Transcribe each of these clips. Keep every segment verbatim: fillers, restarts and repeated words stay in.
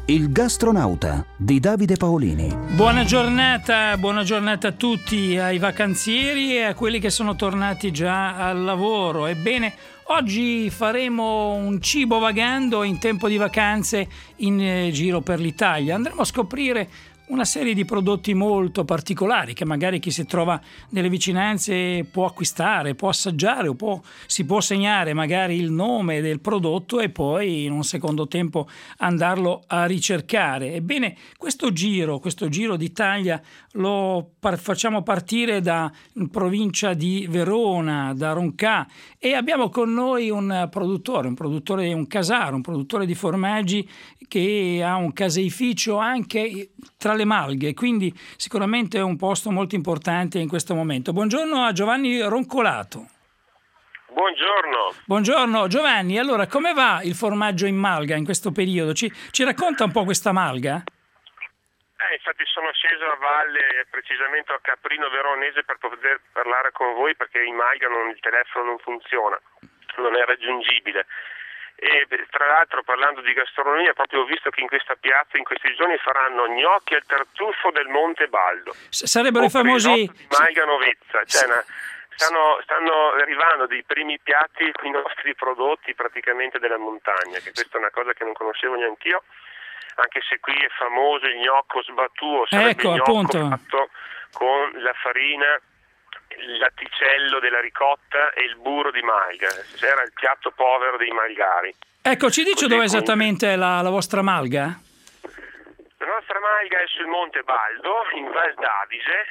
Il gastronauta di Davide Paolini. Buona giornata, buona giornata a tutti, ai vacanzieri e a quelli che sono tornati già al lavoro. Ebbene, oggi faremo un cibo vagando in tempo di vacanze in eh, giro per l'Italia. Andremo a scoprire una serie di prodotti molto particolari che magari chi si trova nelle vicinanze può acquistare, può assaggiare o può, si può segnare magari il nome del prodotto e poi in un secondo tempo andarlo a ricercare. Ebbene, questo giro, questo giro d'Italia lo par- facciamo partire da in provincia di Verona, da Roncà, e abbiamo con noi un produttore, un produttore, un casaro, un produttore di formaggi che ha un caseificio anche tra le Malghe, quindi sicuramente è un posto molto importante in questo momento. Buongiorno a Giovanni Roncolato. Buongiorno. Buongiorno Giovanni, allora come va il formaggio in malga in questo periodo? Ci, ci racconta un po' questa malga? Eh, infatti sono sceso a valle, precisamente a Caprino Veronese, per poter parlare con voi perché in malga non, il telefono non funziona, non è raggiungibile. E tra l'altro, parlando di gastronomia, proprio ho visto che in questa piazza in questi giorni faranno gnocchi al tartufo del Monte Baldo. S- sarebbero i famosi di Malga Novezza, cioè una, stanno, stanno arrivando dei primi piatti con i nostri prodotti praticamente della montagna, che questa è una cosa che non conoscevo neanch'io, anche se qui è famoso il gnocco sbattuo, sarebbe ecco, il gnocco appunto. fatto con la farina, il latticello della ricotta e il burro di malga. Era il piatto povero dei malgari. Ecco, ci dice Così dove comunque esattamente è la, la vostra malga? La nostra malga è sul Monte Baldo, in Val d'Adise,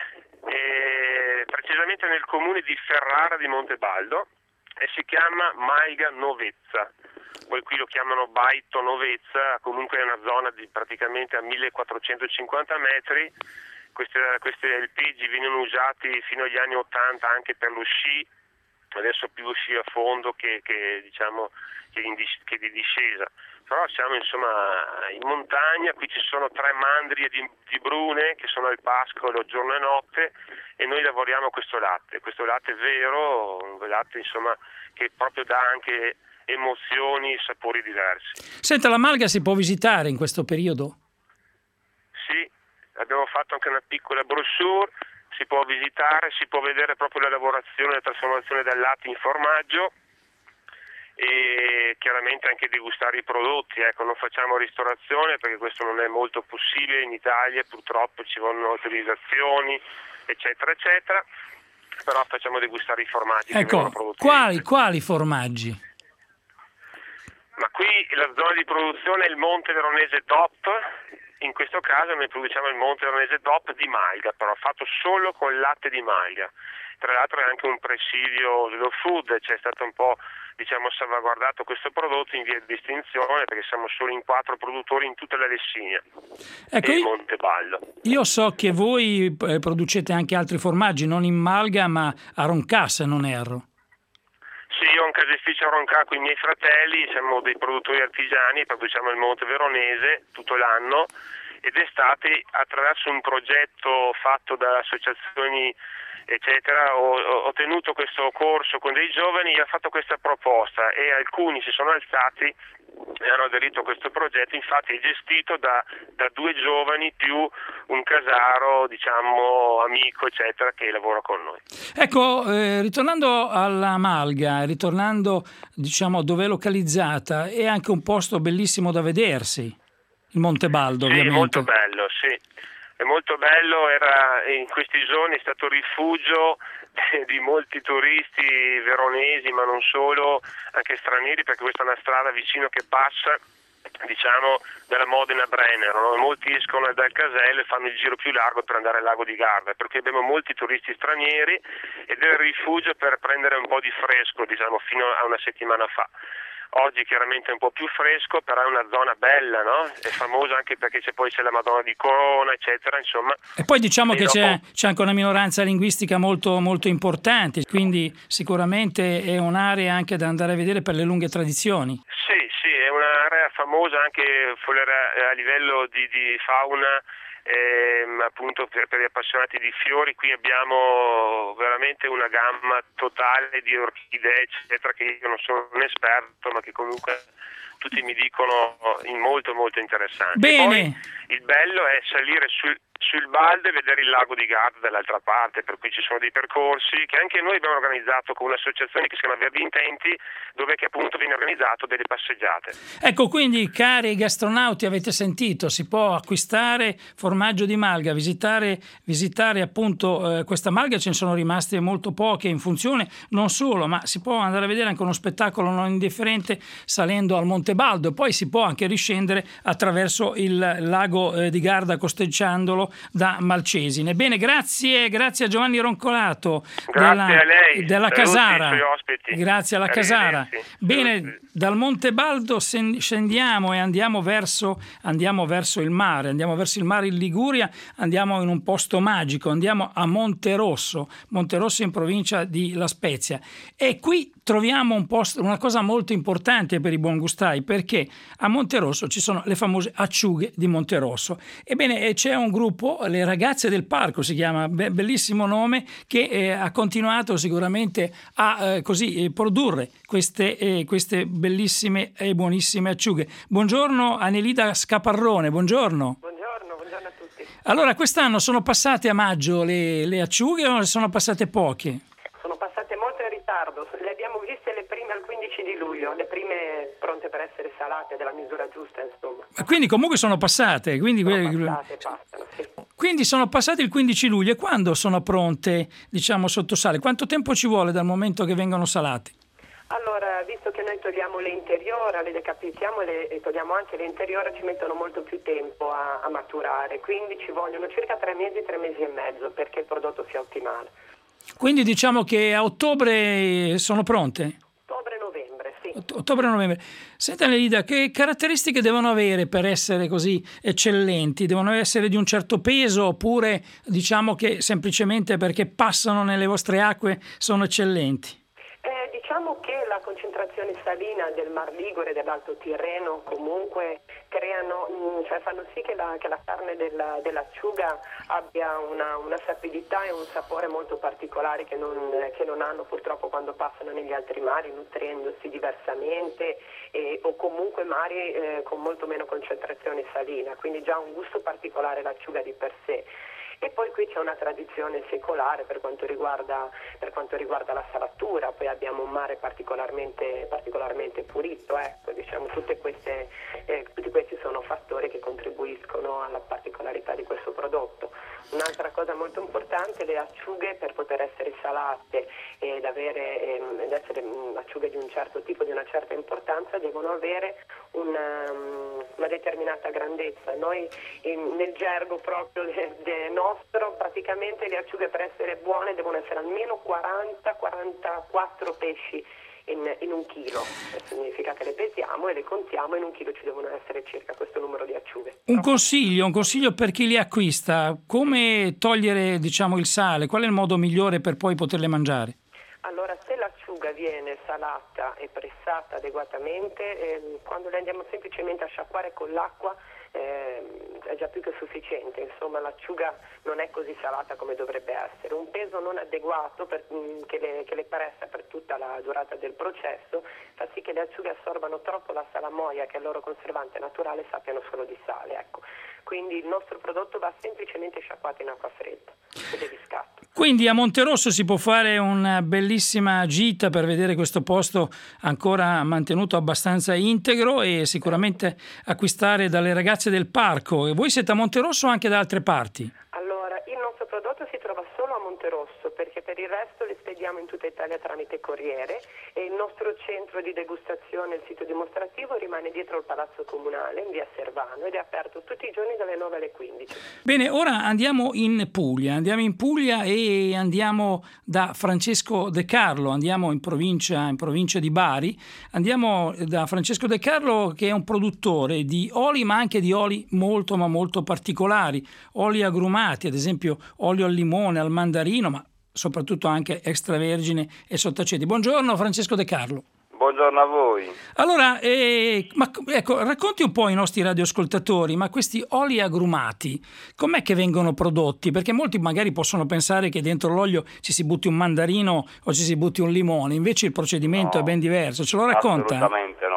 e precisamente nel comune di Ferrara di Montebaldo, e si chiama Malga Novezza. Poi qui lo chiamano Baito Novezza, comunque è una zona di praticamente a millequattrocentocinquanta metri. Questi, questi alpeggi venivano usati fino agli anni ottanta anche per lo sci, adesso più sci a fondo che, che diciamo che, in, che di discesa. Però siamo insomma in montagna, qui ci sono tre mandrie di, di brune che sono al pascolo giorno e notte, e noi lavoriamo questo latte, questo latte vero, un latte insomma che proprio dà anche emozioni e sapori diversi. Senta, la malga si può visitare in questo periodo? Sì, abbiamo fatto anche una piccola brochure, si può visitare, si può vedere proprio la lavorazione e la trasformazione del latte in formaggio e chiaramente anche degustare i prodotti. Ecco, non facciamo ristorazione perché questo non è molto possibile in Italia, purtroppo ci vogliono autorizzazioni eccetera eccetera, però facciamo degustare i formaggi. Ecco, quali, quali formaggi? Ma qui la zona di produzione è il Monte Veronese D O P, in questo caso noi produciamo il Monte Veronese D O P di malga, però fatto solo con latte di malga. Tra l'altro è anche un presidio slow food, c'è stato un po' diciamo salvaguardato questo prodotto in via di distinzione perché siamo solo in quattro produttori in tutta la Lessinia, ecco, e il Monteballo. Io so che voi producete anche altri formaggi, non in malga ma a Roncà, se non erro. Sì, io ho un caseificio a Roncà con i miei fratelli, siamo dei produttori artigiani, produciamo il Monte Veronese tutto l'anno, ed d'estate attraverso un progetto fatto da associazioni eccetera ho, ho tenuto questo corso con dei giovani e ho fatto questa proposta e alcuni si sono alzati e hanno aderito a questo progetto. Infatti è gestito da, da due giovani più un casaro diciamo amico eccetera che lavora con noi. Ecco, eh, ritornando alla malga, ritornando diciamo dove è localizzata, è anche un posto bellissimo da vedersi, il Monte Baldo. Sì, ovviamente. È molto bello, sì. È molto bello, era in questi giorni è stato rifugio di molti turisti veronesi, ma non solo, anche stranieri, perché questa è una strada vicino che passa, diciamo, dalla Modena a Brennero, no? Molti escono dal casello e fanno il giro più largo per andare al lago di Garda, perché abbiamo molti turisti stranieri ed è il rifugio per prendere un po' di fresco, diciamo, fino a una settimana fa. Oggi chiaramente è un po' più fresco, però è una zona bella, no? È famosa anche perché c'è poi c'è la Madonna di Corona, eccetera, insomma. E poi diciamo e che dopo... c'è, c'è anche una minoranza linguistica molto, molto importante, quindi sicuramente è un'area anche da andare a vedere per le lunghe tradizioni. Sì, sì, è un'area famosa anche a livello di, di fauna, ehm, appunto per, per gli appassionati di fiori. Qui abbiamo veramente una gamma totale di orchidee eccetera, che io non sono un esperto ma che comunque tutti mi dicono molto molto interessanti. Bene. Poi il bello è salire sul, sul Baldo e vedere il lago di Garda dall'altra parte, per cui ci sono dei percorsi che anche noi abbiamo organizzato con un'associazione che si chiama Verdi Intenti, dove che appunto viene organizzato delle passeggiate. Ecco, quindi cari gastronauti, avete sentito, si può acquistare formaggio di malga, visitare, visitare appunto eh, questa malga, ce ne sono rimaste molto poche in funzione, non solo, ma si può andare a vedere anche uno spettacolo non indifferente salendo al Monte Baldo, poi si può anche riscendere attraverso il lago eh, di Garda costeggiandolo da Malcesine. Bene, grazie, grazie a Giovanni Roncolato grazie della, a lei. della Casara. Grazie alla Casara. Bene, dal Monte Baldo scendiamo e andiamo verso, andiamo verso il mare, andiamo verso il mare in Liguria, andiamo in un posto magico, andiamo a Monterosso, Monterosso in provincia di La Spezia, e qui troviamo un posto, una cosa molto importante per i buongustai, perché a Monterosso ci sono le famose acciughe di Monterosso. Ebbene, c'è un gruppo, le Ragazze del Parco si chiama, bellissimo nome, che eh, ha continuato sicuramente a eh, così eh, produrre queste, eh, queste bellissime e buonissime acciughe. Buongiorno Anelida Scaparrone, buongiorno. Buongiorno, buongiorno a tutti. Allora, quest'anno sono passate a maggio le, le acciughe o sono passate poche? Sono passate molto in ritardo, le abbiamo viste le prime al quindici di luglio, le prime pronte per essere salate, della misura giusta, insomma. Quindi comunque sono passate? Quindi, sono passate, passano, sì. Quindi sono passate il quindici luglio, e quando sono pronte, diciamo, sotto sale? Quanto tempo ci vuole dal momento che vengono salate? Allora, visto che noi togliamo le interiora, le decapitiamo e, le, e togliamo anche le interiora, ci mettono molto più tempo a, a maturare, quindi ci vogliono circa tre mesi, tre mesi e mezzo perché il prodotto sia ottimale. Quindi diciamo che a ottobre sono pronte? Ottobre-novembre, sì. Ottobre-novembre. Senta Anelida, che caratteristiche devono avere per essere così eccellenti? Devono essere di un certo peso, oppure diciamo che semplicemente perché passano nelle vostre acque sono eccellenti? Eh, diciamo che la concentrazione salina del Mar Ligure e dell'Alto Tirreno comunque creano, cioè fanno sì che la, che la carne della, dell'acciuga abbia una, una sapidità e un sapore molto particolari che non, che non hanno purtroppo quando passano negli altri mari, nutrendosi diversamente e, o comunque mari eh, con molto meno concentrazione salina, quindi già un gusto particolare l'acciuga di per sé. E poi qui c'è una tradizione secolare per quanto riguarda, per quanto riguarda la salatura, poi abbiamo un mare particolarmente, particolarmente pulito, ecco, diciamo, tutte queste, eh, tutti questi sono fattori che contribuiscono alla particolarità di questo prodotto. Un'altra cosa molto importante, le acciughe per poter essere salate ed, avere, ehm, ed essere mh, acciughe di un certo tipo, di una certa importanza, devono avere una, una determinata grandezza. Noi in, nel gergo proprio de, de nostro, praticamente le acciughe per essere buone devono essere almeno quaranta quarantaquattro pesci in, in un chilo. Questo significa che le pesiamo e le contiamo, in un chilo ci devono essere circa questo numero di acciughe. Un consiglio, un consiglio per chi li acquista: come togliere, diciamo, il sale? Qual è il modo migliore per poi poterle mangiare? Allora, se l'acciuga viene salata e pressata adeguatamente, eh, quando le andiamo semplicemente a sciacquare con l'acqua eh, è già più che sufficiente. Insomma, l'acciuga non è così salata come dovrebbe essere. Un peso non adeguato per, mh, che, le, che le pressa per tutta la durata del processo fa sì che le acciughe assorbano troppo la salamoia, che è il loro conservante naturale, sappiano solo di sale. Ecco. Quindi il nostro prodotto va semplicemente sciacquato in acqua fredda ed è di scatto. Quindi a Monterosso si può fare una bellissima gita per vedere questo posto ancora mantenuto abbastanza integro, e sicuramente acquistare dalle Ragazze del Parco. E voi siete a Monterosso o anche da altre parti? Allora, il nostro prodotto si trova solo a Monterosso, perché per il resto li spediamo in tutta Italia tramite corriere, e il nostro centro di degustazione, il sito dimostrativo, rimane dietro il Palazzo Comunale in via Servano ed è aperto tutti i giorni dalle nove alle quindici. Bene, ora andiamo in Puglia, andiamo in Puglia e andiamo da Francesco De Carlo, andiamo in provincia, in provincia di Bari, andiamo da Francesco De Carlo, che è un produttore di oli, ma anche di oli molto ma molto particolari, oli agrumati, ad esempio olio al limone, al mandarino, ma soprattutto anche extravergine e sottaceti. Buongiorno Francesco De Carlo. Buongiorno a voi. Allora, eh, ma, ecco, racconti un po' ai nostri radioascoltatori, ma questi oli agrumati, com'è che vengono prodotti? Perché molti magari possono pensare che dentro l'olio ci si butti un mandarino o ci si butti un limone, invece il procedimento no, è ben diverso. Ce lo racconta? Assolutamente no.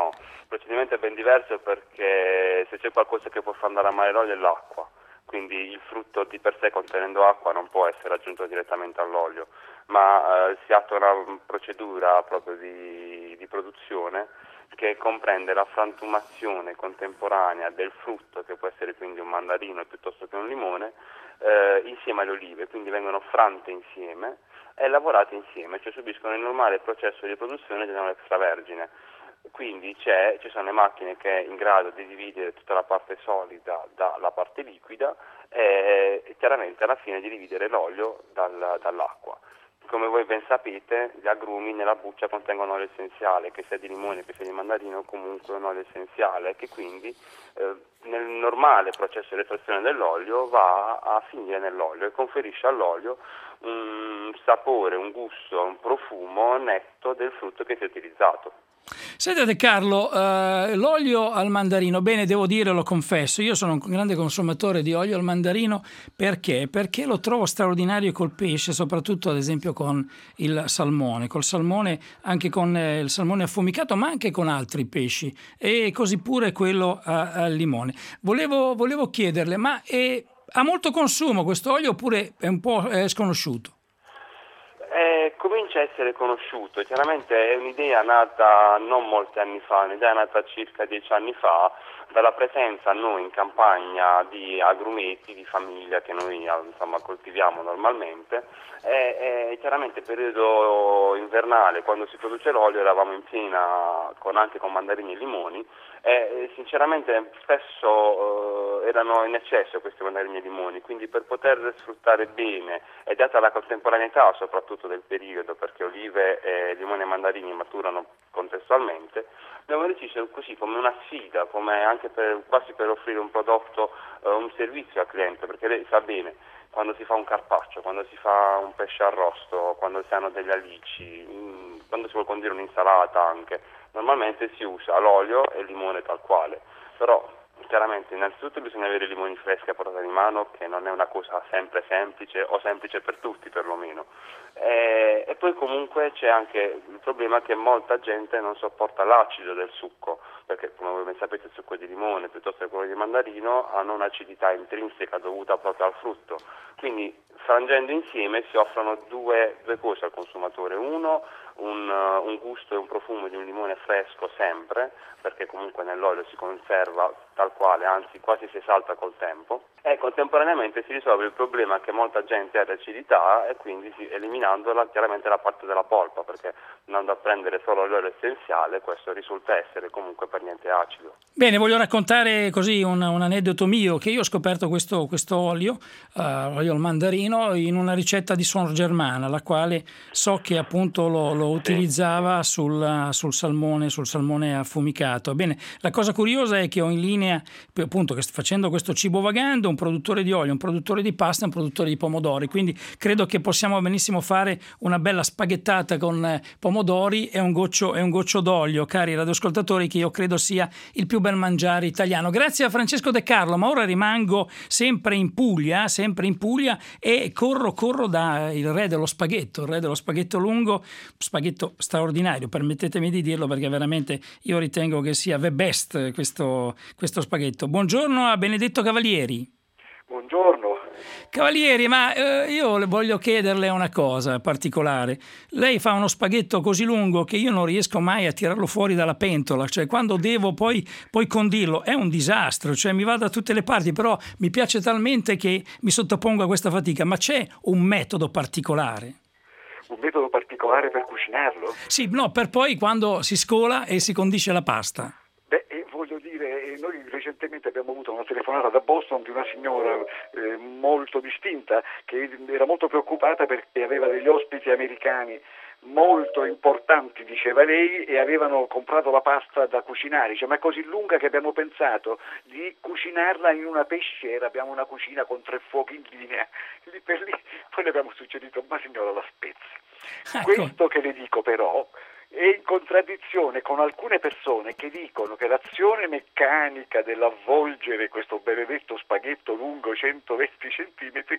procedimento è ben diverso perché se c'è qualcosa che può far andare a male l'olio è l'acqua, quindi il frutto di per sé contenendo acqua non può essere aggiunto direttamente all'olio, ma eh, si attua una procedura proprio di, di produzione che comprende la frantumazione contemporanea del frutto, che può essere quindi un mandarino piuttosto che un limone, eh, insieme alle olive, quindi vengono frante insieme e lavorate insieme, cioè subiscono il normale processo di produzione di un extravergine. Quindi c'è, ci sono le macchine che è in grado di dividere tutta la parte solida dalla parte liquida e, e chiaramente alla fine di dividere l'olio dal, dall'acqua. Come voi ben sapete, gli agrumi nella buccia contengono olio essenziale, che sia di limone che sia di mandarino, comunque un olio essenziale, che quindi eh, nel normale processo di estrazione dell'olio va a finire nell'olio e conferisce all'olio un sapore, un gusto, un profumo netto del frutto che si è utilizzato. Sentite Carlo, eh, l'olio al mandarino, bene, devo dire, lo confesso, io sono un grande consumatore di olio al mandarino. Perché? Perché lo trovo straordinario col pesce, soprattutto ad esempio con il salmone, col salmone, anche con eh, il salmone affumicato, ma anche con altri pesci, e così pure quello a- al limone. Volevo, volevo chiederle, ma è, ha molto consumo questo olio oppure è un po' eh, sconosciuto? Eh, comincia a essere conosciuto, chiaramente è un'idea nata non molti anni fa, un'idea nata circa dieci anni fa, dalla presenza noi in campagna di agrumeti di famiglia che noi insomma coltiviamo normalmente e, e chiaramente periodo invernale, quando si produce l'olio, eravamo in piena con, anche con mandarini e limoni e sinceramente spesso eh, erano in eccesso questi mandarini e limoni, quindi per poter sfruttare bene e data la contemporaneità soprattutto del periodo, perché olive, e limoni e mandarini maturano contestualmente, abbiamo deciso così come una sfida, come anche per, quasi per offrire un prodotto, eh, un servizio al cliente, perché lei sa bene quando si fa un carpaccio, quando si fa un pesce arrosto, quando si hanno degli alici, mh, quando si vuole condire un'insalata anche, normalmente si usa l'olio e il limone tal quale, però chiaramente innanzitutto bisogna avere i limoni freschi a portata di mano, che non è una cosa sempre semplice o semplice per tutti perlomeno, e, e poi comunque c'è anche il problema che molta gente non sopporta l'acido del succo, perché come voi ben sapete il succo di limone piuttosto che quello di mandarino hanno un'acidità intrinseca dovuta proprio al frutto, quindi frangendo insieme si offrono due, due cose al consumatore: uno un, uh, un gusto e un profumo di un limone fresco sempre, perché comunque nell'olio si conserva tal quale, anzi quasi si esalta col tempo, e contemporaneamente si risolve il problema che molta gente ha di acidità e quindi si, eliminandola chiaramente la parte della polpa, perché andando a prendere solo l'olio essenziale questo risulta essere comunque per niente acido. Bene, voglio raccontare così un, un aneddoto mio, che io ho scoperto questo, questo olio, uh, olio al mandarino, in una ricetta di suor Germana, la quale so che appunto lo, lo utilizzava sul, sul salmone, sul salmone affumicato. Bene, la cosa curiosa è che ho in linea, appunto, che facendo questo cibo vagando, un produttore di olio, un produttore di pasta e un produttore di pomodori, quindi credo che possiamo benissimo fare una bella spaghettata con pomodori e un goccio, e un goccio d'olio, cari radioascoltatori, che io credo sia il più bel mangiare italiano. Grazie a Francesco De Carlo, ma ora rimango sempre in Puglia, sempre in Puglia e corro, corro da il re dello spaghetto, il re dello spaghetto lungo, spaghetto straordinario, permettetemi di dirlo, perché veramente io ritengo che sia the best questo, questo spaghetto. Buongiorno a Benedetto Cavalieri. Buongiorno. Cavalieri, ma eh, io voglio chiederle una cosa particolare. Lei fa uno spaghetto così lungo che io non riesco mai a tirarlo fuori dalla pentola, cioè quando devo poi, poi condirlo è un disastro, cioè mi va da tutte le parti, però mi piace talmente che mi sottopongo a questa fatica. Ma c'è un metodo particolare? Un metodo particolare per cucinarlo? Sì, no, per poi quando si scola e si condisce la pasta. Beh, eh, voglio dire, eh, noi recentemente abbiamo avuto una telefonata da Boston di una signora eh, molto distinta che era molto preoccupata perché aveva degli ospiti americani molto importanti, diceva lei, e avevano comprato la pasta da cucinare, cioè, ma è così lunga che abbiamo pensato di cucinarla in una pesciera, abbiamo una cucina con tre fuochi in linea, lì per lì, poi le abbiamo suggerito, ma signora la spezzi. Ecco. Questo che le dico però è in contraddizione con alcune persone che dicono che l'azione meccanica dell'avvolgere questo benedetto spaghetto lungo centoventi centimetri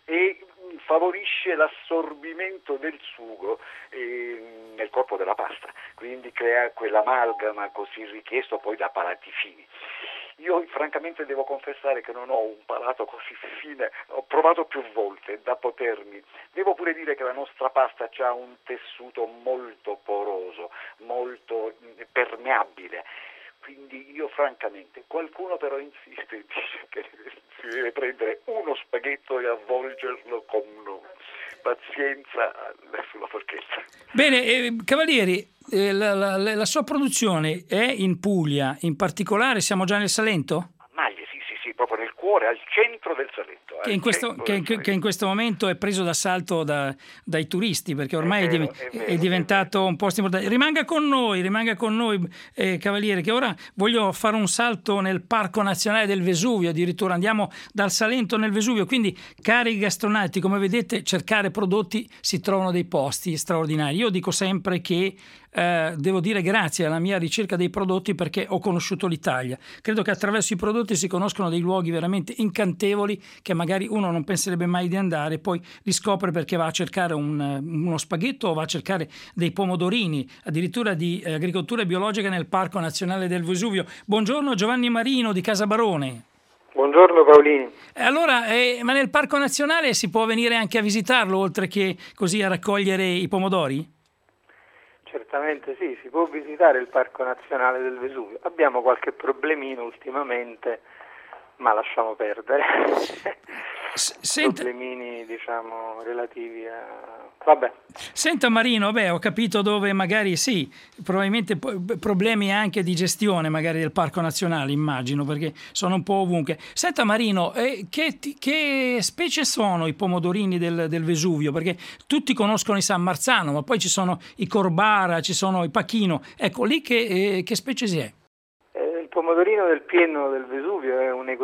e favorisce l'assorbimento del sugo eh, nel corpo della pasta. quindi crea quell'amalgama così richiesto poi da palati fini. Io francamente devo confessare che non ho un palato così fine, ho provato più volte da potermi. Devo pure dire che la nostra pasta ha un tessuto molto poroso, molto permeabile. Quindi io francamente, qualcuno però insiste e dice che si deve prendere uno spaghetto e avvolgerlo con pazienza sulla forchetta. Bene, eh, Cavalieri, eh, la, la, la sua produzione è in Puglia, in particolare siamo già nel Salento? Maglie, sì, sì, sì, proprio nel cuore, al centro del Salento. Che in, questo, che, che, che in questo momento è preso d'assalto da, dai turisti, perché ormai è, vero, è, vero, è diventato è un posto importante. Rimanga con noi, rimanga con noi eh, Cavaliere, che ora voglio fare un salto nel Parco Nazionale del Vesuvio, addirittura andiamo dal Salento nel Vesuvio, quindi cari gastronauti, come vedete cercare prodotti si trovano dei posti straordinari. Io dico sempre che Eh, devo dire grazie alla mia ricerca dei prodotti perché ho conosciuto l'Italia. Credo che attraverso i prodotti si conoscono dei luoghi veramente incantevoli che magari uno non penserebbe mai di andare, poi li scopre perché va a cercare un, uno spaghetto o va a cercare dei pomodorini, addirittura di eh, agricoltura biologica nel Parco Nazionale del Vesuvio. Buongiorno Giovanni Marino di Casa Barone. Buongiorno Paolini. Allora, eh, ma nel Parco Nazionale si può venire anche a visitarlo oltre che così a raccogliere i pomodori? Certamente sì, si può visitare il Parco Nazionale del Vesuvio. Abbiamo qualche problemino ultimamente, ma lasciamo perdere. Senta... Problemini, diciamo, relativi a... Vabbè. Senta Marino, beh, ho capito dove magari sì, probabilmente problemi anche di gestione magari del Parco Nazionale, immagino, perché sono un po' ovunque. Senta Marino, eh, che, che specie sono i pomodorini del, del Vesuvio? Perché tutti conoscono i San Marzano, ma poi ci sono i Corbara, ci sono i Pachino. Ecco, lì che, eh, che specie si è? Eh, il pomodorino del pieno del Vesuvio è un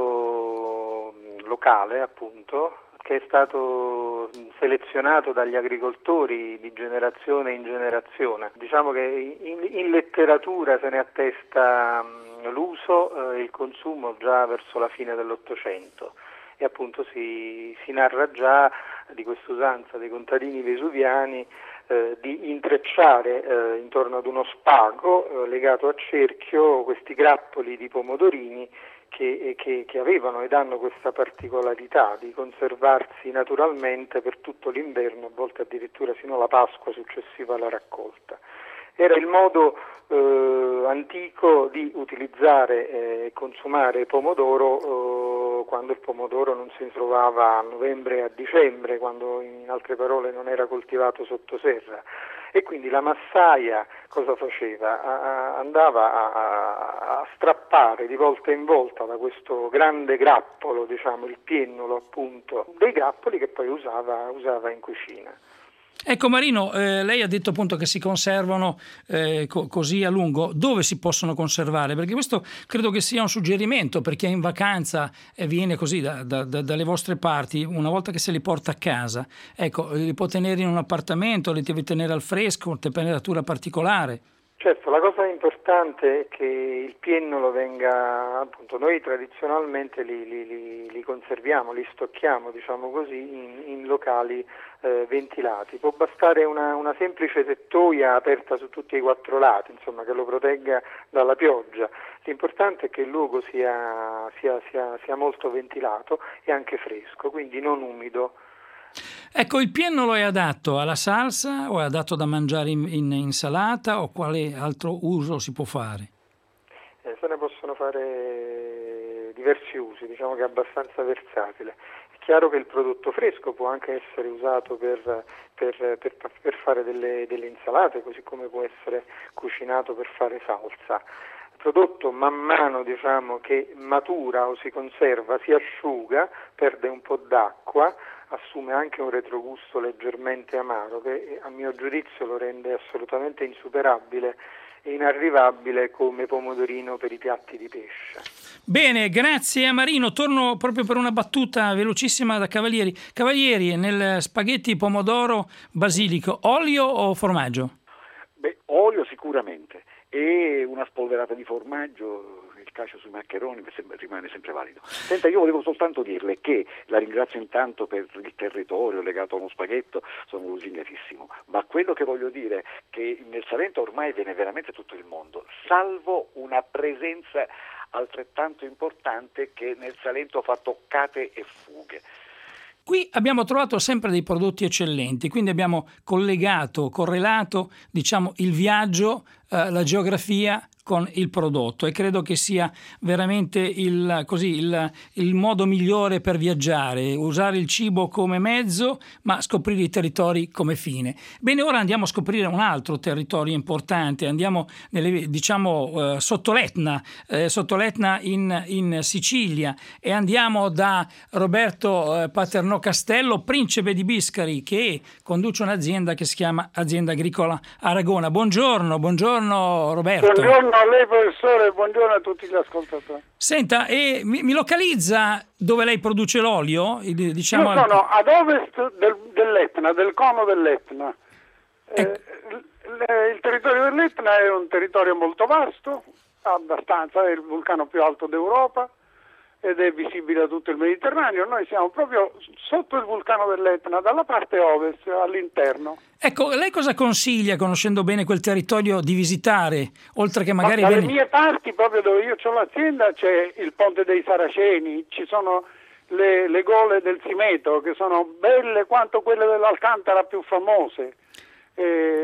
ecotipo locale, appunto, che è stato selezionato dagli agricoltori di generazione in generazione. Diciamo che in, in letteratura se ne attesta mh, l'uso e eh, il consumo già verso la fine dell'Ottocento e appunto si, si narra già di questa usanza dei contadini vesuviani eh, di intrecciare eh, intorno ad uno spago eh, legato a cerchio questi grappoli di pomodorini Che, che, che avevano ed hanno questa particolarità di conservarsi naturalmente per tutto l'inverno, a volte addirittura sino alla Pasqua successiva alla raccolta. Era il modo eh, antico di utilizzare e eh, consumare pomodoro eh, quando il pomodoro non si trovava a novembre e a dicembre, quando in altre parole non era coltivato sotto serra. E quindi la massaia cosa faceva? A, a, andava a, a, a strappare di volta in volta da questo grande grappolo, diciamo il piennolo appunto, dei grappoli che poi usava, usava in cucina. Ecco Marino, eh, lei ha detto appunto che si conservano eh, co- così a lungo. Dove si possono conservare? Perché questo credo che sia un suggerimento per chi è in vacanza e viene così da, da, da, dalle vostre parti, una volta che se li porta a casa. Ecco, li può tenere in un appartamento, li deve tenere al fresco, a temperatura particolare. Certo, la cosa importante è che il piennolo venga, appunto, noi tradizionalmente li, li, li, li conserviamo, li stocchiamo, diciamo così, in, in locali eh, ventilati. Può bastare una, una semplice tettoia aperta su tutti i quattro lati, insomma, che lo protegga dalla pioggia. L'importante è che il luogo sia, sia, sia, sia molto ventilato e anche fresco, quindi non umido. Ecco, il piennolo è adatto alla salsa o è adatto da mangiare in, in insalata o quale altro uso si può fare? Eh, se ne possono fare diversi usi, diciamo che è abbastanza versatile. È chiaro che il prodotto fresco può anche essere usato per, per, per, per fare delle, delle insalate, così come può essere cucinato per fare salsa. Il prodotto man mano, diciamo, che matura o si conserva, si asciuga, perde un po' d'acqua, assume anche un retrogusto leggermente amaro che a mio giudizio lo rende assolutamente insuperabile e inarrivabile come pomodorino per i piatti di pesce. Bene, grazie a Marino. Torno proprio per una battuta velocissima da Cavalieri. Cavalieri, nel spaghetti pomodoro basilico, olio o formaggio? Beh, olio sicuramente e una spolverata di formaggio. Il calcio sui maccheroni rimane sempre valido. Senta, io volevo soltanto dirle che la ringrazio intanto per il territorio legato a uno spaghetto, sono lusingatissimo. ma quello che voglio dire è che nel Salento ormai viene veramente tutto il mondo, salvo una presenza altrettanto importante che nel Salento fa toccate e fughe. Qui abbiamo trovato sempre dei prodotti eccellenti, quindi abbiamo collegato, correlato, diciamo, il viaggio, eh, la geografia con il prodotto, e credo che sia veramente il, così, il, il modo migliore per viaggiare, usare il cibo come mezzo ma scoprire i territori come fine. Bene, ora andiamo a scoprire un altro territorio importante, andiamo nelle, diciamo eh, sotto l'Etna, eh, sotto l'Etna in, in Sicilia, e andiamo da Roberto eh, Paternò Castello, principe di Biscari, che conduce un'azienda che si chiama Azienda Agricola Aragona. Buongiorno, buongiorno Roberto. Buongiorno a lei professore, buongiorno a tutti gli ascoltatori. Senta, e mi, mi localizza dove lei produce l'olio? Diciamo... Io sono ad ovest del, dell'Etna, del cono dell'Etna. Eh, eh, il territorio dell'Etna è un territorio molto vasto, abbastanza, è il vulcano più alto d'Europa ed è visibile da tutto il Mediterraneo. Noi siamo proprio sotto il vulcano dell'Etna, dalla parte ovest, all'interno. Ecco, lei cosa consiglia, conoscendo bene quel territorio, di visitare, oltre che magari... Ma dalle bene... mie parti, proprio dove io ho l'azienda, c'è il Ponte dei Saraceni, ci sono le, le gole del Simeto, che sono belle quanto quelle dell'Alcantara più famose. Eh,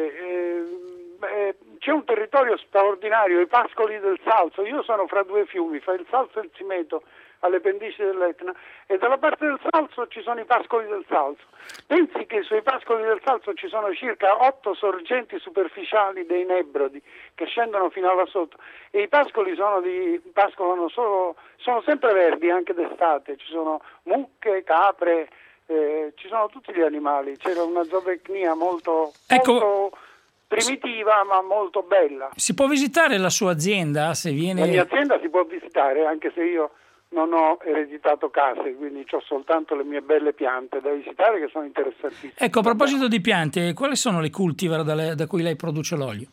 eh, eh, c'è un territorio straordinario, i pascoli del Salso. Io sono fra due fiumi, fra il Salso e il Simeto, alle pendici dell'Etna, e dalla parte del Salso ci sono i pascoli del Salso. Pensi che sui pascoli del Salso ci sono circa otto sorgenti superficiali dei Nebrodi che scendono fino alla sotto, e i pascoli sono di, pascolano solo, sono sempre verdi anche d'estate, ci sono mucche, capre, eh, ci sono tutti gli animali. C'era una zootecnia molto, ecco, molto primitiva ma molto bella. Si può visitare la sua azienda se viene... La mia azienda si può visitare, anche se io non ho ereditato case, quindi ho soltanto le mie belle piante da visitare che sono interessantissime. Ecco, a proposito di piante, quali sono le cultivar da, le, da cui lei produce l'olio?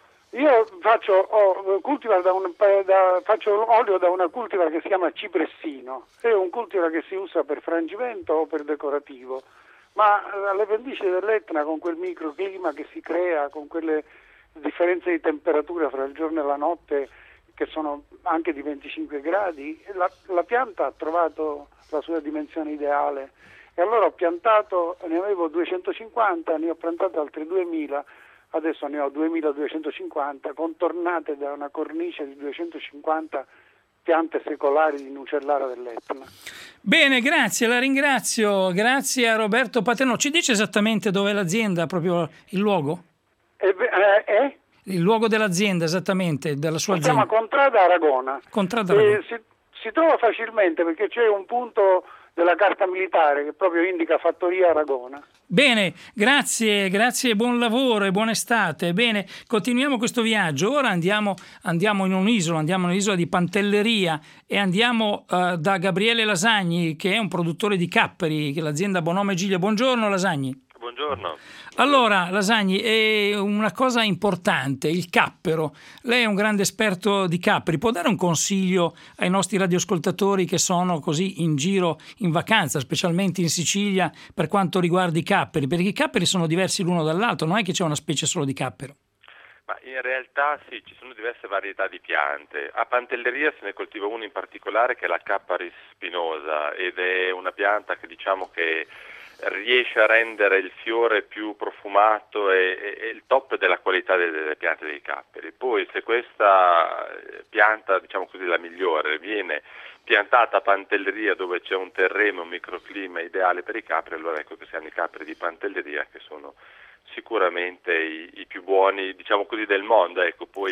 Io faccio, oh, cultivar da un, da, faccio olio da una cultivar che si chiama cipressino, è un cultivar che si usa per frangimento o per decorativo, ma alle pendici dell'Etna, con quel microclima che si crea, con quelle differenze di temperatura fra il giorno e la notte, che sono anche di venticinque gradi, la, la pianta ha trovato la sua dimensione ideale, e allora ho piantato, ne avevo duecentocinquanta, ne ho piantate altri duemila, adesso ne ho duemiladuecentocinquanta, contornate da una cornice di duecentocinquanta piante secolari di nucellara dell'Etna. Bene, grazie, la ringrazio, grazie a Roberto Paternò. Ci dice esattamente dov'è l'azienda, proprio il luogo? Eh, eh? Il luogo dell'azienda, esattamente, della sua si azienda. Si chiama Contrada Aragona. Contrada Aragona. Eh, si, si trova facilmente perché c'è un punto della carta militare che proprio indica Fattoria Aragona. Bene, grazie, grazie e buon lavoro e buona estate. Bene, continuiamo questo viaggio. Ora andiamo, andiamo in un'isola, andiamo nell'isola di Pantelleria, e andiamo uh, da Gabriele Lasagni, che è un produttore di capperi, che è l'azienda Bonome Giglio. Buongiorno Lasagni. Buongiorno. Allora, Lasagni, è una cosa importante, il cappero. Lei è un grande esperto di capperi. Può dare un consiglio ai nostri radioascoltatori che sono così in giro in vacanza, specialmente in Sicilia, per quanto riguarda i capperi? Perché i capperi sono diversi l'uno dall'altro, non è che c'è una specie solo di cappero. Ma in realtà sì, ci sono diverse varietà di piante. A Pantelleria se ne coltiva una in particolare che è la Capparis spinosa, ed è una pianta che diciamo che riesce a rendere il fiore più profumato e, e il top della qualità delle, delle piante dei capperi. Poi se questa pianta, diciamo così, la migliore, viene piantata a Pantelleria dove c'è un terreno, un microclima ideale per i capperi, allora ecco che si hanno i capperi di Pantelleria, che sono sicuramente i, i più buoni, diciamo così, del mondo. Ecco, poi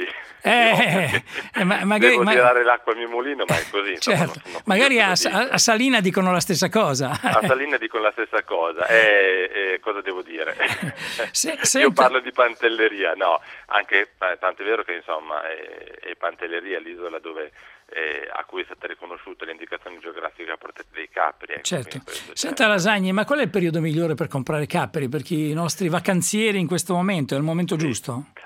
eh, eh, ma, magari, devo ma... tirare l'acqua al mio mulino, ma è così. Certo. Insomma, non, non magari a, a, a Salina dicono la stessa cosa. A Salina dicono la stessa cosa. E, e cosa devo dire? Se, Io senta... parlo di Pantelleria, no, anche tanto è vero che insomma è, è Pantelleria l'isola dove eh, a cui è stata riconosciuta l'indicazione geografica protetta dei capperi. Ecco, certo. Senta Lasagni, ma qual è il periodo migliore per comprare capperi per chi, i nostri vacanzieri in questo momento? È il momento sì. giusto?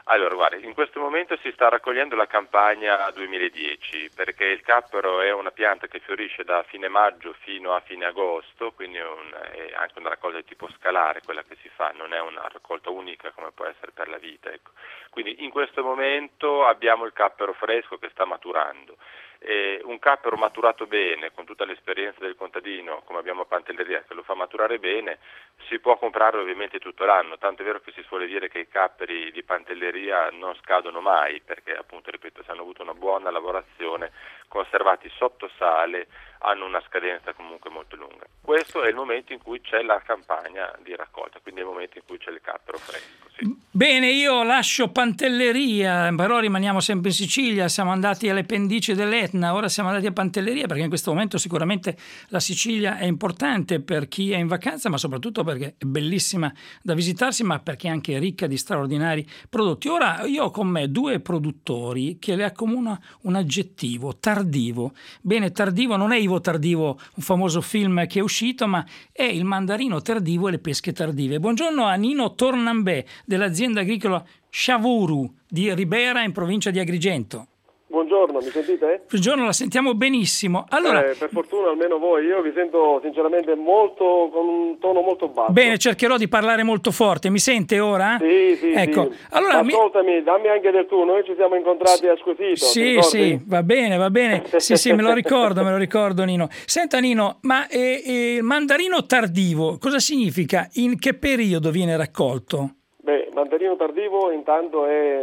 Allora, guardi, in questo momento si sta raccogliendo la campagna duemiladieci, perché il cappero è una pianta che fiorisce da fine maggio fino a fine agosto, quindi è, un, è anche una raccolta di tipo scalare quella che si fa, non è una raccolta unica come può essere per la vita. Ecco. Quindi in questo momento abbiamo il cappero fresco che sta maturando. Eh, un cappero maturato bene, con tutta l'esperienza del contadino, come abbiamo a Pantelleria, che lo fa maturare bene, si può comprare ovviamente tutto l'anno, tanto è vero che si suole dire che i capperi di Pantelleria non scadono mai, perché appunto, ripeto, se hanno avuto una buona lavorazione, conservati sotto sale, hanno una scadenza comunque molto lunga. Questo è il momento in cui c'è la campagna di raccolta, quindi è il momento in cui c'è il cappero fresco. Sì. Bene, io lascio Pantelleria, però rimaniamo sempre in Sicilia, siamo andati alle pendici dell'Etna, ora siamo andati a Pantelleria perché in questo momento sicuramente la Sicilia è importante per chi è in vacanza, ma soprattutto perché è bellissima da visitarsi, ma perché è anche ricca di straordinari prodotti. Ora io ho con me due produttori che le accomuna un aggettivo, tardivo. Bene, tardivo non è Ivo Tardivo, un famoso film che è uscito, ma è il mandarino tardivo e le pesche tardive. Buongiorno a Nino Tornambè dell'azienda agricola Sciavuru di Ribera in provincia di Agrigento. Buongiorno, mi sentite? Buongiorno, la sentiamo benissimo. Allora, eh, per fortuna almeno voi, io vi sento sinceramente molto con un tono molto basso. Bene, cercherò di parlare molto forte. Mi sente ora? Sì, sì, ecco. sì. Allora, ascoltami, mi... dammi anche del tu, noi ci siamo incontrati a Squisito. Sì, sì, va bene, va bene. Sì, sì, me lo ricordo, me lo ricordo Nino. Senta Nino, ma eh, eh, mandarino tardivo, cosa significa? In che periodo viene raccolto? Beh, mandarino tardivo intanto è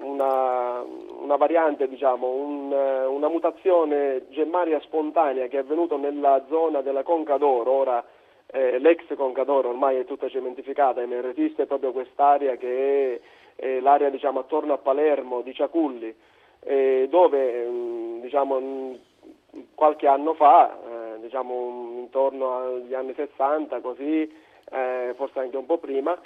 una, una variante, diciamo, un, una mutazione gemmaria spontanea che è avvenuta nella zona della Conca d'Oro. Ora eh, l'ex Conca d'Oro ormai è tutta cementificata e ne resiste proprio quest'area che è, è l'area, diciamo, attorno a Palermo di Ciaculli, eh, dove mh, diciamo mh, qualche anno fa, eh, diciamo intorno agli anni sessanta, così eh, forse anche un po' prima,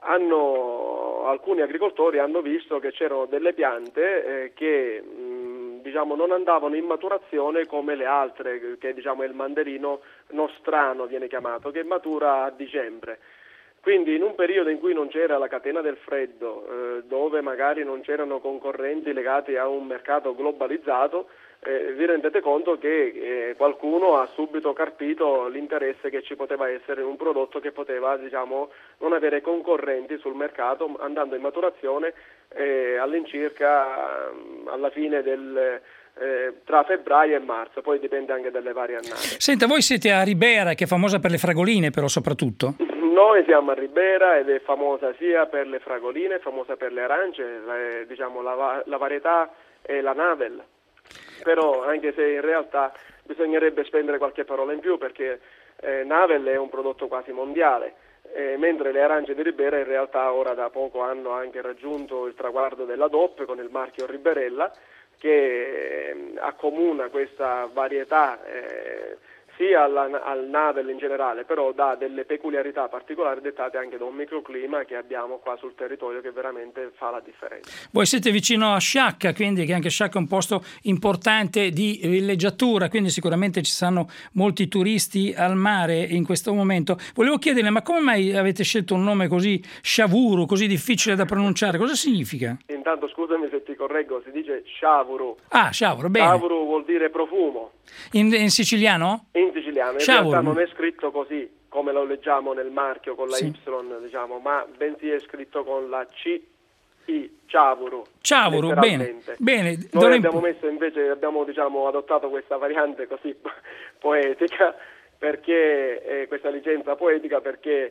hanno, alcuni agricoltori hanno visto che c'erano delle piante eh, che mh, diciamo non andavano in maturazione come le altre, che diciamo è il mandarino nostrano viene chiamato, che matura a dicembre. Quindi in un periodo in cui non c'era la catena del freddo, eh, dove magari non c'erano concorrenti legati a un mercato globalizzato, Eh, vi rendete conto che eh, qualcuno ha subito carpito l'interesse che ci poteva essere in un prodotto che poteva, diciamo, non avere concorrenti sul mercato, andando in maturazione eh, all'incirca alla fine del eh, tra febbraio e marzo, poi dipende anche dalle varie annate. Senta, voi siete a Ribera, che è famosa per le fragoline, però soprattutto. Noi siamo a Ribera ed è famosa sia per le fragoline, famosa per le arance, le, diciamo la, la varietà è la Navel. Però anche se in realtà bisognerebbe spendere qualche parola in più, perché eh, Navel è un prodotto quasi mondiale, eh, mentre le arance di Ribera in realtà ora da poco hanno anche raggiunto il traguardo della D O P con il marchio Riberella, che eh, accomuna questa varietà eh, sia alla, al Navel in generale, però dà delle peculiarità particolari dettate anche da un microclima che abbiamo qua sul territorio che veramente fa la differenza. Voi siete vicino a Sciacca, quindi che anche Sciacca è un posto importante di villeggiatura, quindi sicuramente ci saranno molti turisti al mare in questo momento. Volevo chiederle, ma come mai avete scelto un nome così Sciavuru, così difficile da pronunciare? Cosa significa? Intanto scusami se ti correggo, si dice Sciavuru. Ah, Sciavuru, bene. Sciavuru vuol dire profumo. In, in siciliano? In siciliano, in Sciavuru. realtà non è scritto così come lo leggiamo nel marchio con la sì. Y, diciamo, ma bensì è scritto con la C I, Sciavuru. Sciavuru, bene. bene. Noi Dove... abbiamo messo invece, abbiamo diciamo adottato questa variante così poetica, perché eh, questa licenza poetica perché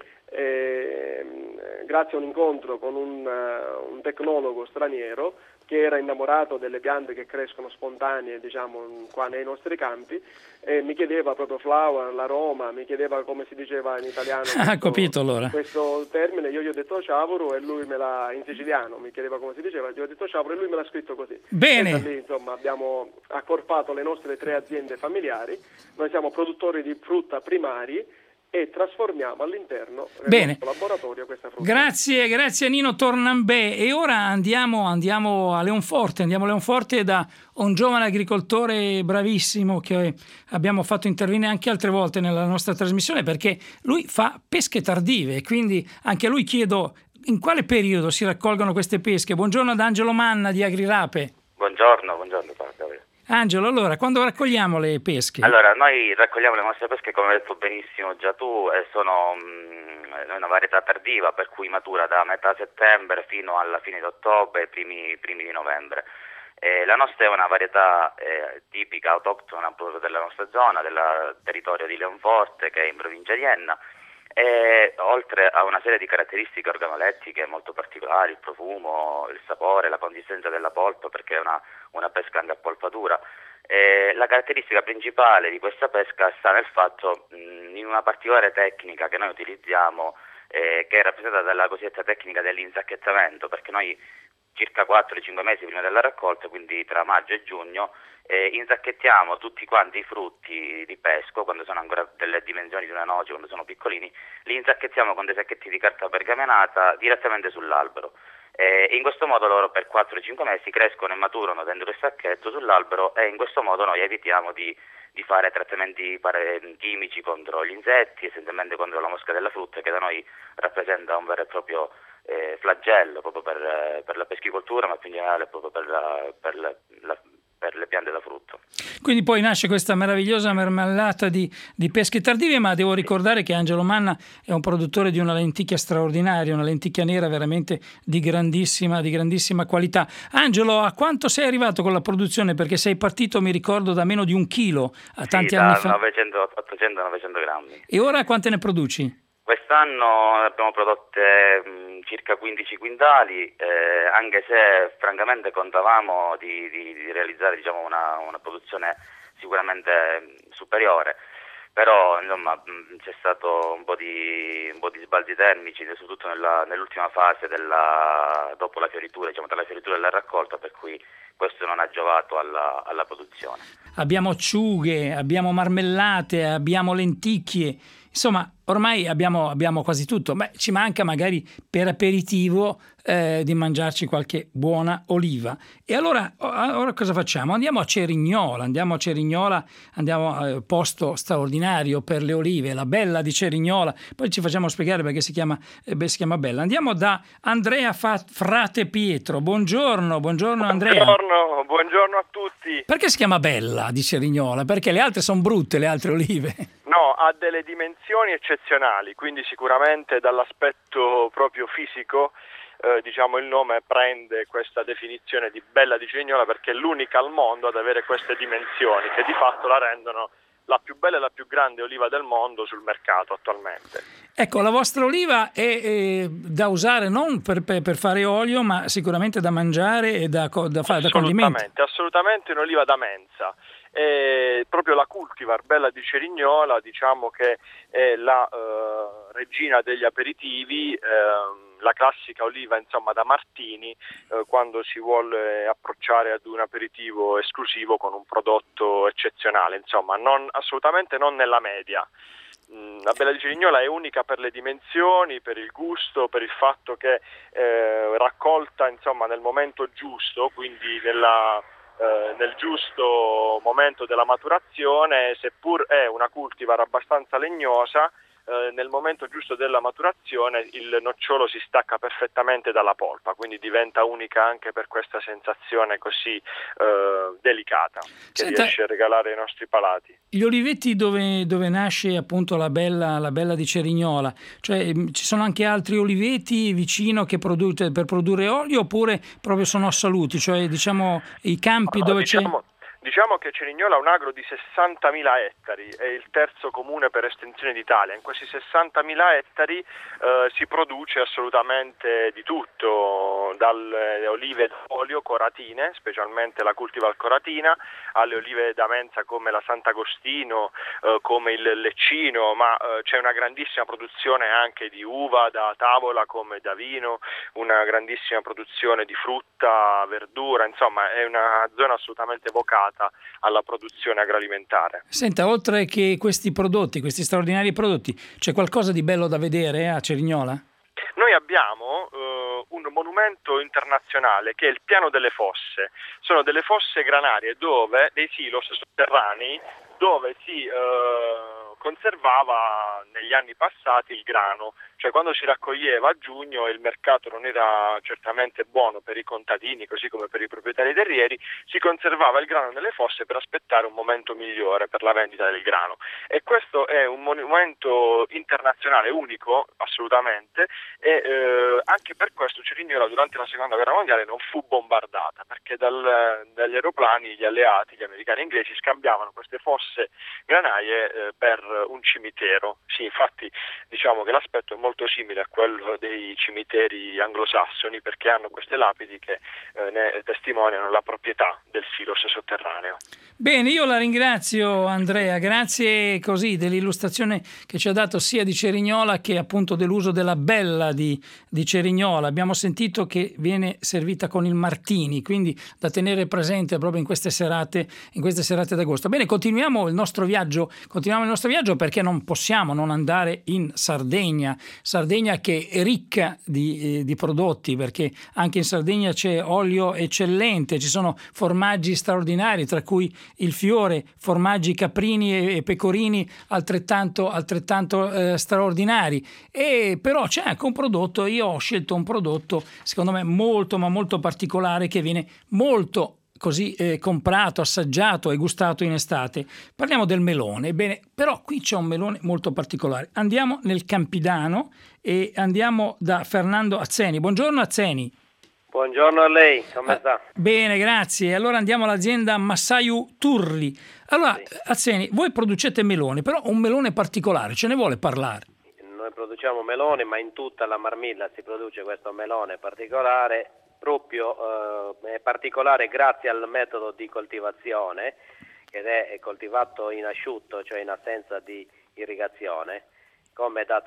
eh, grazie a un incontro con un, uh, un tecnologo straniero che era innamorato delle piante che crescono spontanee, diciamo, qua nei nostri campi, e mi chiedeva proprio flower, l'aroma, mi chiedeva come si diceva in italiano ah, questo, capito, allora. questo termine, io gli ho detto Sciavuru e lui me l'ha, in siciliano, mi chiedeva come si diceva, gli ho detto Sciavuru e lui me l'ha scritto così. Bene. E da lì, insomma, abbiamo accorpato le nostre tre aziende familiari, noi siamo produttori di frutta primari e trasformiamo all'interno del Bene. nostro laboratorio questa frutta. Grazie, grazie a Nino Tornambè. E ora andiamo, andiamo a Leonforte, andiamo a Leonforte da un giovane agricoltore bravissimo che abbiamo fatto intervenire anche altre volte nella nostra trasmissione, perché lui fa pesche tardive, quindi anche a lui chiedo in quale periodo si raccolgono queste pesche? Buongiorno ad Angelo Manna di Agrirape. Buongiorno, buongiorno. Angelo, allora, quando raccogliamo le pesche? Allora, noi raccogliamo le nostre pesche, come hai detto benissimo già tu, e sono mh, una varietà tardiva, per cui matura da metà settembre fino alla fine di ottobre, primi, primi di novembre. Eh, la nostra è una varietà eh, tipica, autoctona proprio della nostra zona, del territorio di Leonforte, che è in provincia di Enna, e oltre a una serie di caratteristiche organolettiche molto particolari, il profumo, il sapore, la consistenza della polpa, perché è una, una pesca anche a polpatura. Eh, la caratteristica principale di questa pesca sta nel fatto mh, in una particolare tecnica che noi utilizziamo, eh, che è rappresentata dalla cosiddetta tecnica dell'insacchettamento, perché noi circa quattro cinque mesi prima della raccolta, quindi tra maggio e giugno, eh, insacchettiamo tutti quanti i frutti di pesco, quando sono ancora delle dimensioni di una noce, quando sono piccolini, li insacchettiamo con dei sacchetti di carta pergamenata direttamente sull'albero. Eh, in questo modo loro per quattro cinque mesi crescono e maturano dentro il sacchetto sull'albero, e in questo modo noi evitiamo di, di fare trattamenti pare, chimici contro gli insetti, essenzialmente contro la mosca della frutta, che da noi rappresenta un vero e proprio eh, flagello proprio per, per la peschicoltura, ma più in generale proprio per, la, per, la, la, per le piante da frutto. Quindi poi nasce questa meravigliosa marmellata di, di pesche tardive, ma devo ricordare che Angelo Manna è un produttore di una lenticchia straordinaria, una lenticchia nera veramente di grandissima, di grandissima qualità. Angelo, a quanto sei arrivato con la produzione? Perché sei partito, mi ricordo, da meno di un chilo a tanti sì, anni fa. novecento, ottocento novecento grammi. E ora quante ne produci? Quest'anno abbiamo prodotte mh, circa quindici quintali, eh, anche se francamente contavamo di, di, di realizzare diciamo, una, una produzione sicuramente mh, superiore, però insomma mh, c'è stato un po' di, un po' di sbalzi termici, soprattutto nella, nell'ultima fase della, dopo la fioritura, diciamo tra la fioritura e la raccolta, per cui questo non ha giovato alla, alla produzione. Abbiamo acciughe, abbiamo marmellate, abbiamo lenticchie. Insomma, ormai abbiamo, abbiamo quasi tutto. Beh, ci manca magari per aperitivo eh, di mangiarci qualche buona oliva. E allora, ora cosa facciamo? Andiamo a Cerignola, andiamo a Cerignola, andiamo a posto straordinario per le olive, la Bella di Cerignola. Poi ci facciamo spiegare perché si chiama, eh, si chiama Bella. Andiamo da Andrea Frate Pietro. Buongiorno, buongiorno Andrea. Buongiorno, buongiorno a tutti. Perché si chiama Bella di Cerignola? Perché le altre sono brutte, le altre olive. No, ha delle dimensioni eccezionali, quindi sicuramente dall'aspetto proprio fisico eh, diciamo il nome prende questa definizione di Bella di Cerignola, perché è l'unica al mondo ad avere queste dimensioni che di fatto la rendono la più bella e la più grande oliva del mondo sul mercato attualmente. Ecco, la vostra oliva è, è da usare non per, per, per fare olio, ma sicuramente da mangiare e da, da fare da condimento. Assolutamente, assolutamente un'oliva da mensa. E proprio la cultivar Bella di Cerignola, diciamo che è la eh, regina degli aperitivi, eh, la classica oliva insomma da Martini eh, quando si vuole approcciare ad un aperitivo esclusivo con un prodotto eccezionale, insomma non, assolutamente non nella media. La Bella di Cerignola è unica per le dimensioni, per il gusto, per il fatto che eh, raccolta insomma nel momento giusto, quindi nella Eh, nel giusto momento della maturazione, seppur è una cultivar abbastanza legnosa, eh, nel momento giusto della maturazione il nocciolo si stacca perfettamente dalla polpa, quindi diventa unica anche per questa sensazione così eh, delicata che Senta, riesce a regalare ai nostri palati. Gli olivetti dove, dove nasce appunto la Bella, la Bella di Cerignola, cioè ci sono anche altri oliveti vicino che produ- per produrre olio, oppure proprio sono assoluti, cioè diciamo i campi no, dove diciamo... c'è... Diciamo che Cerignola è un agro di sessantamila ettari, è il terzo comune per estensione d'Italia. In questi sessantamila ettari eh, si produce assolutamente di tutto, dalle olive d'olio coratine, specialmente la cultivar coratina, alle olive da mensa come la Sant'Agostino, eh, come il Leccino, ma eh, c'è una grandissima produzione anche di uva da tavola come da vino, una grandissima produzione di frutta, verdura, insomma è una zona assolutamente vocata alla produzione agroalimentare. Senta, oltre che questi prodotti, questi straordinari prodotti, c'è qualcosa di bello da vedere a Cerignola? Noi abbiamo uh, un monumento internazionale che è il Piano delle Fosse. Sono delle fosse granarie dove, dei silos sotterranei, dove si uh, conservava negli anni passati il grano cioè quando si raccoglieva a giugno il mercato non era certamente buono per i contadini così come per i proprietari terrieri, si conservava il grano nelle fosse per aspettare un momento migliore per la vendita del grano, e questo è un monumento internazionale unico assolutamente, e eh, anche per questo Cerignola durante la seconda guerra mondiale non fu bombardata, perché dal, dagli aeroplani gli alleati, gli americani e inglesi scambiavano queste fosse granaie eh, per un cimitero. Sì, infatti diciamo che l'aspetto è molto simile a quello dei cimiteri anglosassoni, perché hanno queste lapidi che eh, ne testimoniano la proprietà del silos sotterraneo. Bene, io la ringrazio Andrea, grazie così dell'illustrazione che ci ha dato sia di Cerignola che appunto dell'uso della bella di, di Cerignola. Abbiamo sentito che viene servita con il martini, quindi da tenere presente proprio in queste serate, in queste serate d'agosto. Bene, continuiamo il nostro viaggio, continuiamo il nostro viaggio perché non possiamo non andare in Sardegna, Sardegna che è ricca di, eh, di prodotti, perché anche in Sardegna c'è olio eccellente, ci sono formaggi straordinari, tra cui il Fiore, formaggi caprini e pecorini altrettanto, altrettanto eh, straordinari. E però c'è anche un prodotto, io ho scelto un prodotto secondo me molto ma molto particolare, che viene molto così eh, comprato, assaggiato e gustato in estate. Parliamo del melone. Ebbene, però qui c'è un melone molto particolare. Andiamo nel Campidano e andiamo da Fernando Azzeni. Buongiorno Azzeni. Buongiorno a lei, come sta? Bene, grazie. Allora andiamo all'azienda Massaiu Turli. Allora, sì. Azzeni, voi producete melone, però un melone particolare, ce ne vuole parlare? Noi produciamo melone, ma in tutta la Marmilla si produce questo melone particolare, proprio eh, è particolare grazie al metodo di coltivazione, ed è coltivato in asciutto, cioè in assenza di irrigazione, come da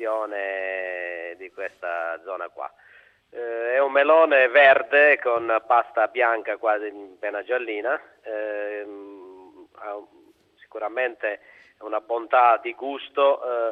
tradizione di questa zona qua. Eh, è un melone verde con pasta bianca quasi appena giallina, eh, ha sicuramente una bontà di gusto, eh,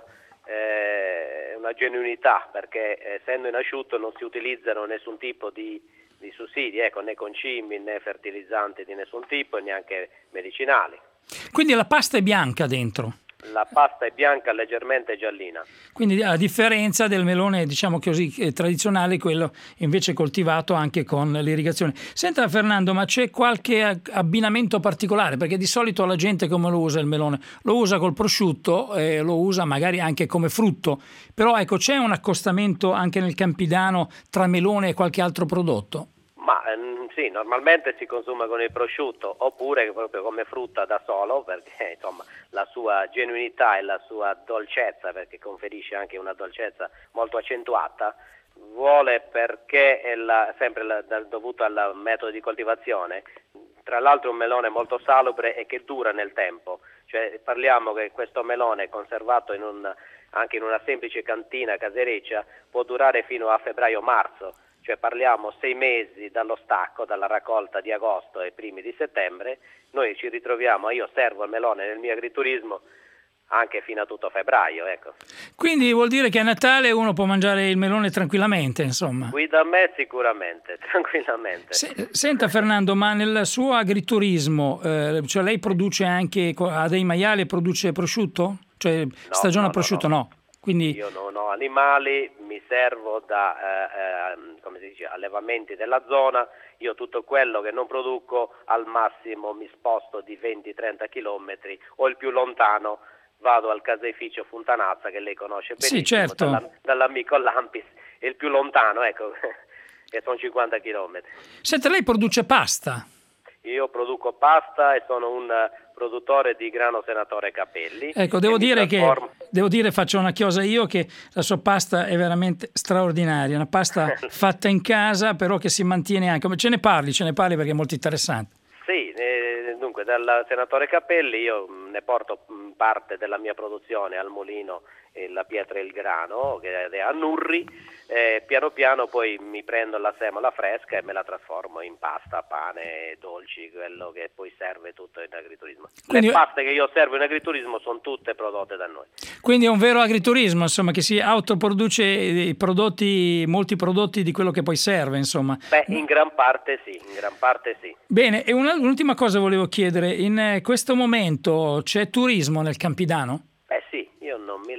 eh, una genuinità, perché essendo in asciutto non si utilizzano nessun tipo di, di sussidi, ecco, né concimi né fertilizzanti di nessun tipo, neanche medicinali. Quindi la pasta è bianca dentro? La pasta è bianca, leggermente giallina. Quindi a differenza del melone, diciamo così, tradizionale, quello invece coltivato anche con l'irrigazione. Senta Fernando, ma c'è qualche abbinamento particolare? Perché di solito la gente come lo usa il melone? Lo usa col prosciutto, eh, lo usa magari anche come frutto, però ecco, c'è un accostamento anche nel Campidano tra melone e qualche altro prodotto? Ma ehm, sì, normalmente si consuma con il prosciutto, oppure proprio come frutta da solo, perché insomma la sua genuinità e la sua dolcezza, perché conferisce anche una dolcezza molto accentuata, vuole, perché è la, sempre la, da, dovuto al metodo di coltivazione. Tra l'altro un melone molto salubre e che dura nel tempo, cioè parliamo che questo melone conservato in un, anche in una semplice cantina casereccia può durare fino a febbraio-marzo. Cioè parliamo sei mesi dallo stacco, dalla raccolta di agosto e primi di settembre, noi ci ritroviamo, io servo il melone nel mio agriturismo anche fino a tutto febbraio, ecco. Quindi vuol dire che a Natale uno può mangiare il melone tranquillamente, insomma? Qui da me sicuramente, tranquillamente. Se, senta Fernando, ma nel suo agriturismo, eh, cioè lei produce anche, ha dei maiali, produce prosciutto? Cioè no, stagiona no, prosciutto? no. no. Quindi... Io non ho animali, mi servo da eh, eh, come si dice, allevamenti della zona, io tutto quello che non produco al massimo mi sposto di venti trenta chilometri o il più lontano vado al caseificio Funtanazza, che lei conosce benissimo, sì, certo. dalla, dall'amico Lampis, e il più lontano, ecco, che sono cinquanta chilometri. Senta, lei produce pasta? Io produco pasta e sono un produttore di grano senatore Capelli. Ecco, devo dire trasformo... che devo dire, faccio una chiosa io, che la sua pasta è veramente straordinaria, una pasta fatta in casa, però che si mantiene anche. Ce ne parli, ce ne parli perché è molto interessante. Sì, eh, dunque dal senatore Capelli io ne porto parte della mia produzione al mulino, eh, la pietra e il grano, che è a Nurri, eh, piano piano poi mi prendo la semola fresca e me la trasformo in pasta, pane, dolci, quello che poi serve tutto in agriturismo. Quindi, le paste che io servo in agriturismo sono tutte prodotte da noi. Quindi è un vero agriturismo, insomma, che si autoproduce i prodotti, molti prodotti di quello che poi serve, insomma. Beh, in gran parte sì, in gran parte sì. Bene, e una, un'ultima cosa volevo chiedere, in questo momento c'è turismo nel Campidano? Eh sì, io non mi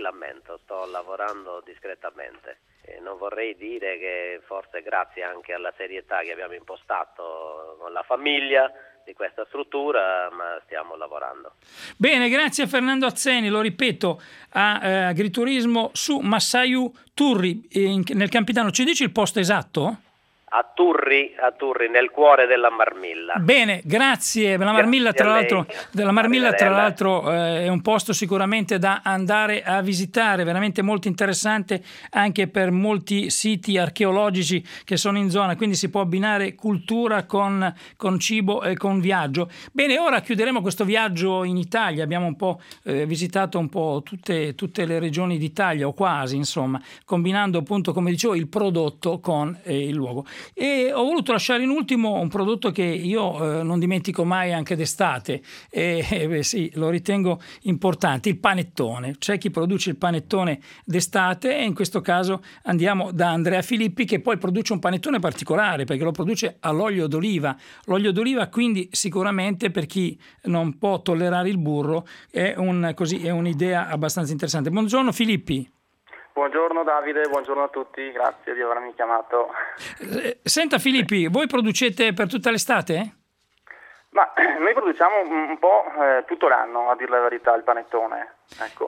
lamento, sto lavorando discretamente. E non vorrei dire che forse grazie anche alla serietà che abbiamo impostato con la famiglia di questa struttura, ma stiamo lavorando. Bene, grazie a Fernando Azzeni, lo ripeto, a eh, Agriturismo su Massaiu Turri, in, nel Campitano. Ci dici il posto esatto? A Turri, a Turri, nel cuore della Marmilla. Bene, grazie. La Marmilla, tra l'altro, la Marmilla, tra l'altro eh, è un posto sicuramente da andare a visitare, veramente molto interessante anche per molti siti archeologici che sono in zona, quindi si può abbinare cultura con, con cibo e con viaggio. Bene, ora chiuderemo questo viaggio in Italia, abbiamo un po' eh, visitato un po' tutte, tutte le regioni d'Italia, o quasi, insomma, combinando appunto, come dicevo, il prodotto con eh, il luogo. E ho voluto lasciare in ultimo un prodotto che io eh, non dimentico mai anche d'estate, e eh, beh, sì, lo ritengo importante, il panettone. C'è chi produce il panettone d'estate e in questo caso andiamo da Andrea Filippi, che poi produce un panettone particolare perché lo produce all'olio d'oliva. L'olio d'oliva, quindi, sicuramente per chi non può tollerare il burro è, un, così, è un'idea abbastanza interessante. Buongiorno Filippi. Buongiorno Davide, buongiorno a tutti, grazie di avermi chiamato. Senta Filippi, voi producete per tutta l'estate? Ma noi produciamo un po' eh, tutto l'anno, a dire la verità, il panettone, ecco,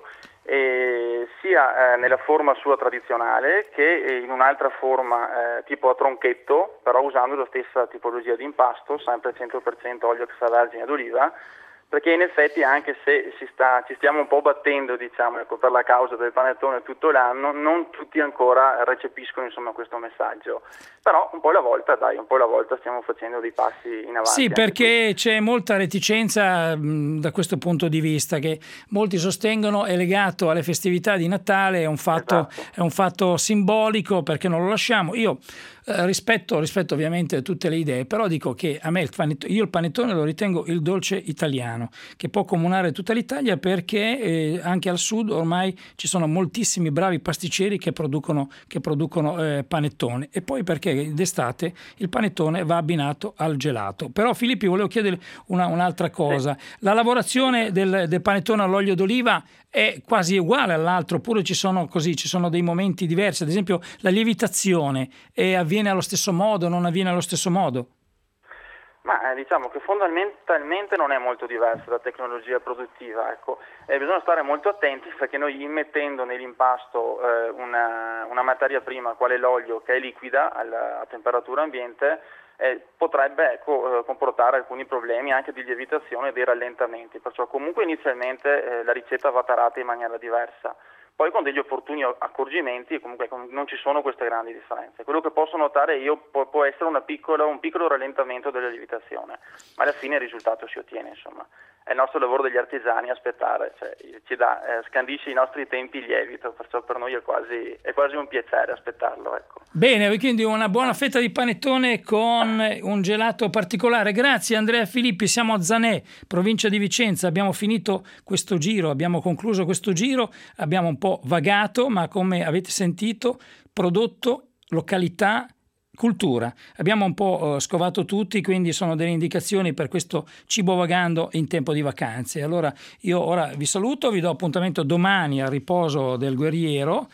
e sia eh, nella forma sua tradizionale che in un'altra forma eh, tipo a tronchetto, però usando la stessa tipologia di impasto, sempre cento per cento olio extravergine d'oliva, perché in effetti, anche se si sta, ci stiamo un po' battendo, diciamo, ecco, per la causa del panettone tutto l'anno, non tutti ancora recepiscono, insomma, questo messaggio. Però un po' alla volta, dai, un po' alla volta stiamo facendo dei passi in avanti. Sì, perché c'è molta reticenza mh, da questo punto di vista, che molti sostengono è legato alle festività di Natale, è un fatto, esatto. È un fatto simbolico, perché non lo lasciamo. Io eh, rispetto, rispetto ovviamente tutte le idee, però dico che a me il panettone, io il panettone lo ritengo il dolce italiano, che può comunare tutta l'Italia, perché eh, anche al sud ormai ci sono moltissimi bravi pasticceri che producono, che producono eh, panettone, e poi perché d'estate il panettone va abbinato al gelato. Però Filippi, volevo chiedere una, un'altra cosa. La lavorazione del, del panettone all'olio d'oliva è quasi uguale all'altro, oppure ci sono così, ci sono dei momenti diversi? Ad esempio la lievitazione eh, avviene allo stesso modo, non avviene allo stesso modo? Ma eh, diciamo che fondamentalmente non è molto diversa la tecnologia produttiva, ecco. Eh, bisogna stare molto attenti, perché noi, immettendo nell'impasto eh, una, una materia prima quale l'olio, che è liquida alla, a temperatura ambiente, eh, potrebbe ecco, eh, comportare alcuni problemi anche di lievitazione e dei rallentamenti, perciò comunque inizialmente eh, la ricetta va tarata in maniera diversa. Poi con degli opportuni accorgimenti comunque non ci sono queste grandi differenze. Quello che posso notare io può, può essere una piccola, un piccolo rallentamento della lievitazione, ma alla fine il risultato si ottiene, insomma. È il nostro lavoro degli artigiani aspettare, cioè ci dà, eh, scandisce i nostri tempi il lievito, perciò per noi è quasi, è quasi un piacere aspettarlo, ecco. Bene, quindi una buona fetta di panettone con un gelato particolare. Grazie Andrea Filippi, siamo a Zanè, provincia di Vicenza, abbiamo finito questo giro, abbiamo concluso questo giro, abbiamo un po' vagato, ma come avete sentito, prodotto, località, cultura. Abbiamo un po' uh, scovato tutti, quindi sono delle indicazioni per questo cibo vagando in tempo di vacanze. Allora io ora vi saluto, vi do appuntamento domani al riposo del guerriero,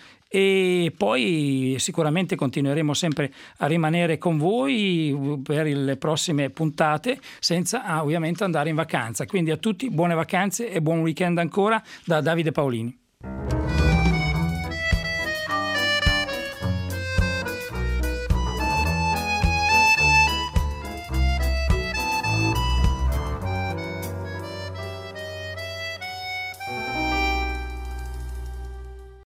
e poi sicuramente continueremo sempre a rimanere con voi per le prossime puntate, senza ah, ovviamente andare in vacanza. Quindi a tutti buone vacanze e buon weekend ancora da Davide Paolini.